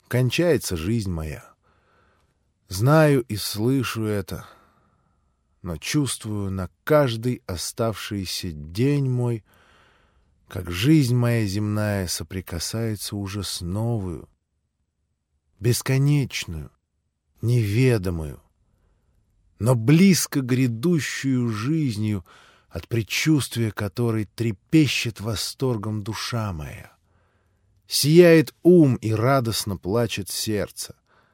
кончается жизнь моя. Знаю и слышу это, но чувствую на каждый оставшийся день мой, как жизнь моя земная соприкасается уже с новую, бесконечную, неведомую, но близко грядущую жизнью, от предчувствия которой трепещет восторгом душа моя. Сияет ум и радостно плачет сердце.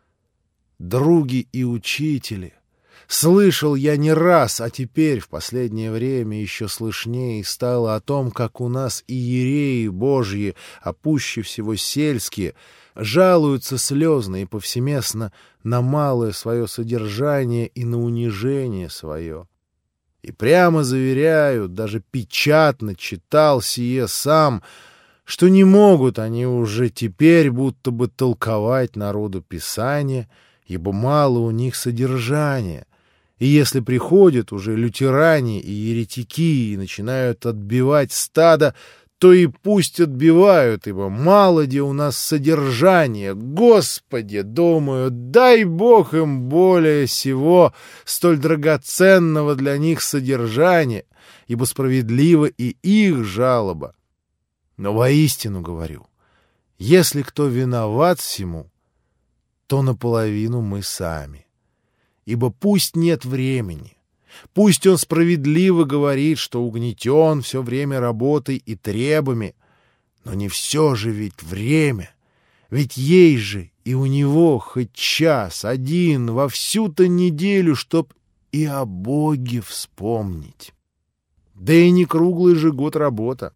Други и учители, слышал я не раз, а теперь в последнее время еще слышнее стало о том, как у нас иереи Божьи, а пуще всего сельские, жалуются слезно и повсеместно на малое свое содержание и на унижение свое. И прямо заверяют, даже печатно читал сие сам, что не могут они уже теперь будто бы толковать народу Писание, ибо мало у них содержания. И если приходят уже лютеране и еретики и начинают отбивать стадо, то и пусть отбивают, ибо мало где у нас содержания. Господи, думаю, дай Бог им более сего столь драгоценного для них содержания, ибо справедлива и их жалоба. Но воистину говорю, если кто виноват всему, то наполовину мы сами. Ибо пусть нет времени, пусть он справедливо говорит, что угнетен все время работой и требами, но не все же ведь время, ведь есть же и у него хоть час, один, во всю-то неделю, чтоб и о Боге вспомнить. Да и не круглый же год работа.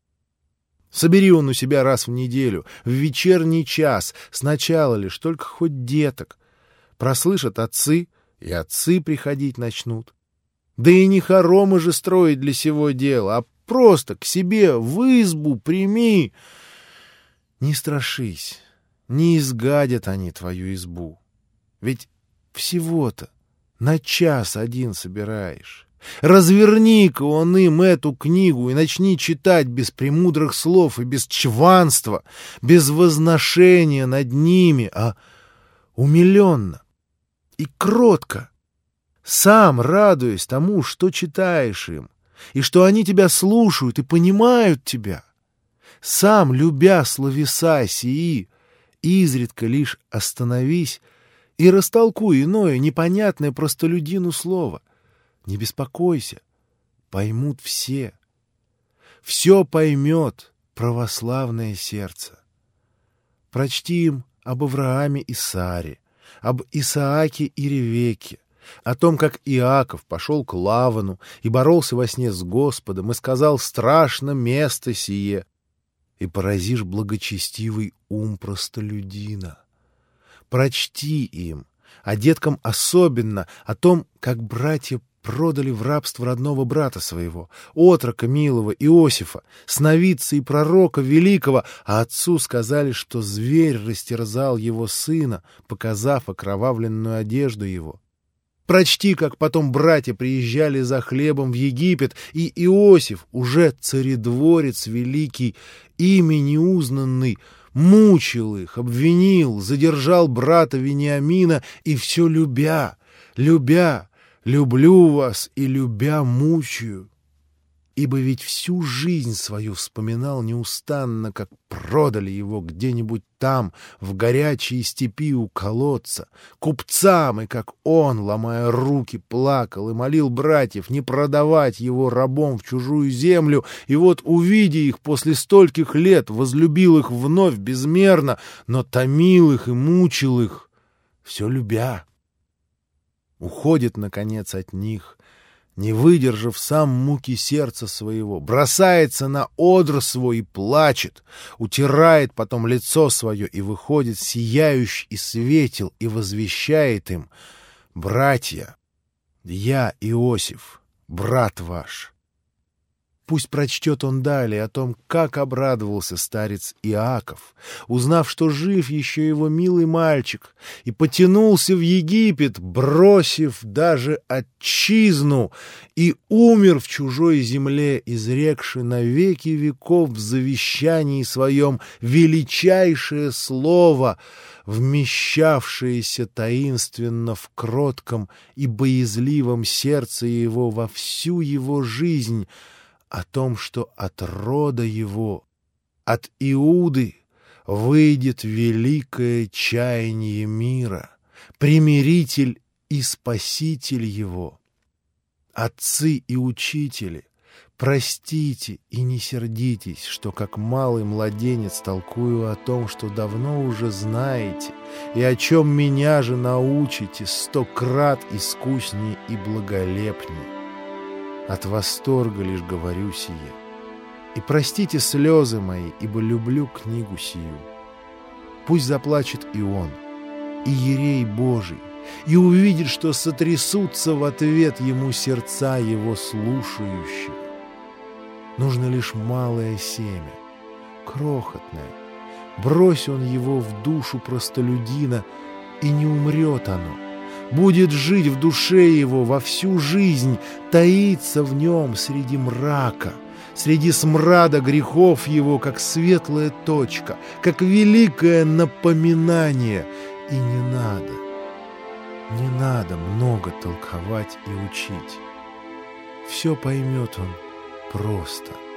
Собери он у себя раз в неделю, в вечерний час, сначала лишь только хоть деток. Прослышат отцы, и отцы приходить начнут. Да и не хоромы же строить для сего дела, а просто к себе в избу прими. Не страшись, не изгадят они твою избу. Ведь всего-то на час один собираешь. Разверни-ка он им эту книгу и начни читать без премудрых слов и без чванства, без возношения над ними, а умиленно и кротко, сам радуясь тому, что читаешь им, и что они тебя слушают и понимают тебя. Сам, любя словеса сии, изредка лишь остановись и растолкуй иное непонятное простолюдину слово. Не беспокойся, поймут все. Все поймет православное сердце. Прочти им об Аврааме и Саре, об Исааке и Ревекке, о том, как Иаков пошел к Лавану и боролся во сне с Господом и сказал: «Страшно место сие», и поразишь благочестивый ум простолюдина. Прочти им, а деткам особенно, о том, как братья продали в рабство родного брата своего, отрока милого Иосифа, сновидца и пророка великого, а отцу сказали, что зверь растерзал его сына, показав окровавленную одежду его. Прочти, как потом братья приезжали за хлебом в Египет, и Иосиф, уже царедворец великий, ими неузнанный, мучил их, обвинил, задержал брата Вениамина, и все любя, люблю вас и любя мучаю. Ибо ведь всю жизнь свою вспоминал неустанно, как продали его где-нибудь там, в горячей степи у колодца, купцам, и как он, ломая руки, плакал и молил братьев не продавать его рабом в чужую землю, и вот, увидя их после стольких лет, возлюбил их вновь безмерно, но томил их и мучил их, все любя. Уходит, наконец, от них, не выдержав сам муки сердца своего, бросается на одр свой и плачет, утирает потом лицо свое и выходит сияющий и светел и возвещает им: «Братья, я Иосиф, брат ваш. Пусть прочтет он далее о том, как обрадовался старец Иаков, узнав, что жив еще его милый мальчик, и потянулся в Египет, бросив даже отчизну, и умер в чужой земле, изрекши на веки веков в завещании своем величайшее слово, вмещавшееся таинственно в кротком и боязливом сердце его во всю его жизнь, о том, что от рода его, от Иуды, выйдет великое чаяние мира, примиритель и спаситель его. Отцы и учители, простите и не сердитесь, что как малый младенец толкую о том, что давно уже знаете, и о чем меня же научите 100 крат искуснее и благолепнее. От восторга лишь говорю сие. И простите слезы мои, ибо люблю книгу сию. Пусть заплачет и он, и Иерей Божий, и увидит, что сотрясутся в ответ ему сердца его слушающих. Нужно лишь малое семя, крохотное. Брось он его в душу простолюдина, и не умрет оно. Будет жить в душе его во всю жизнь, таится в нем среди мрака, среди смрада грехов его, как светлая точка, как великое напоминание. И не надо много толковать и учить. Все поймет он просто.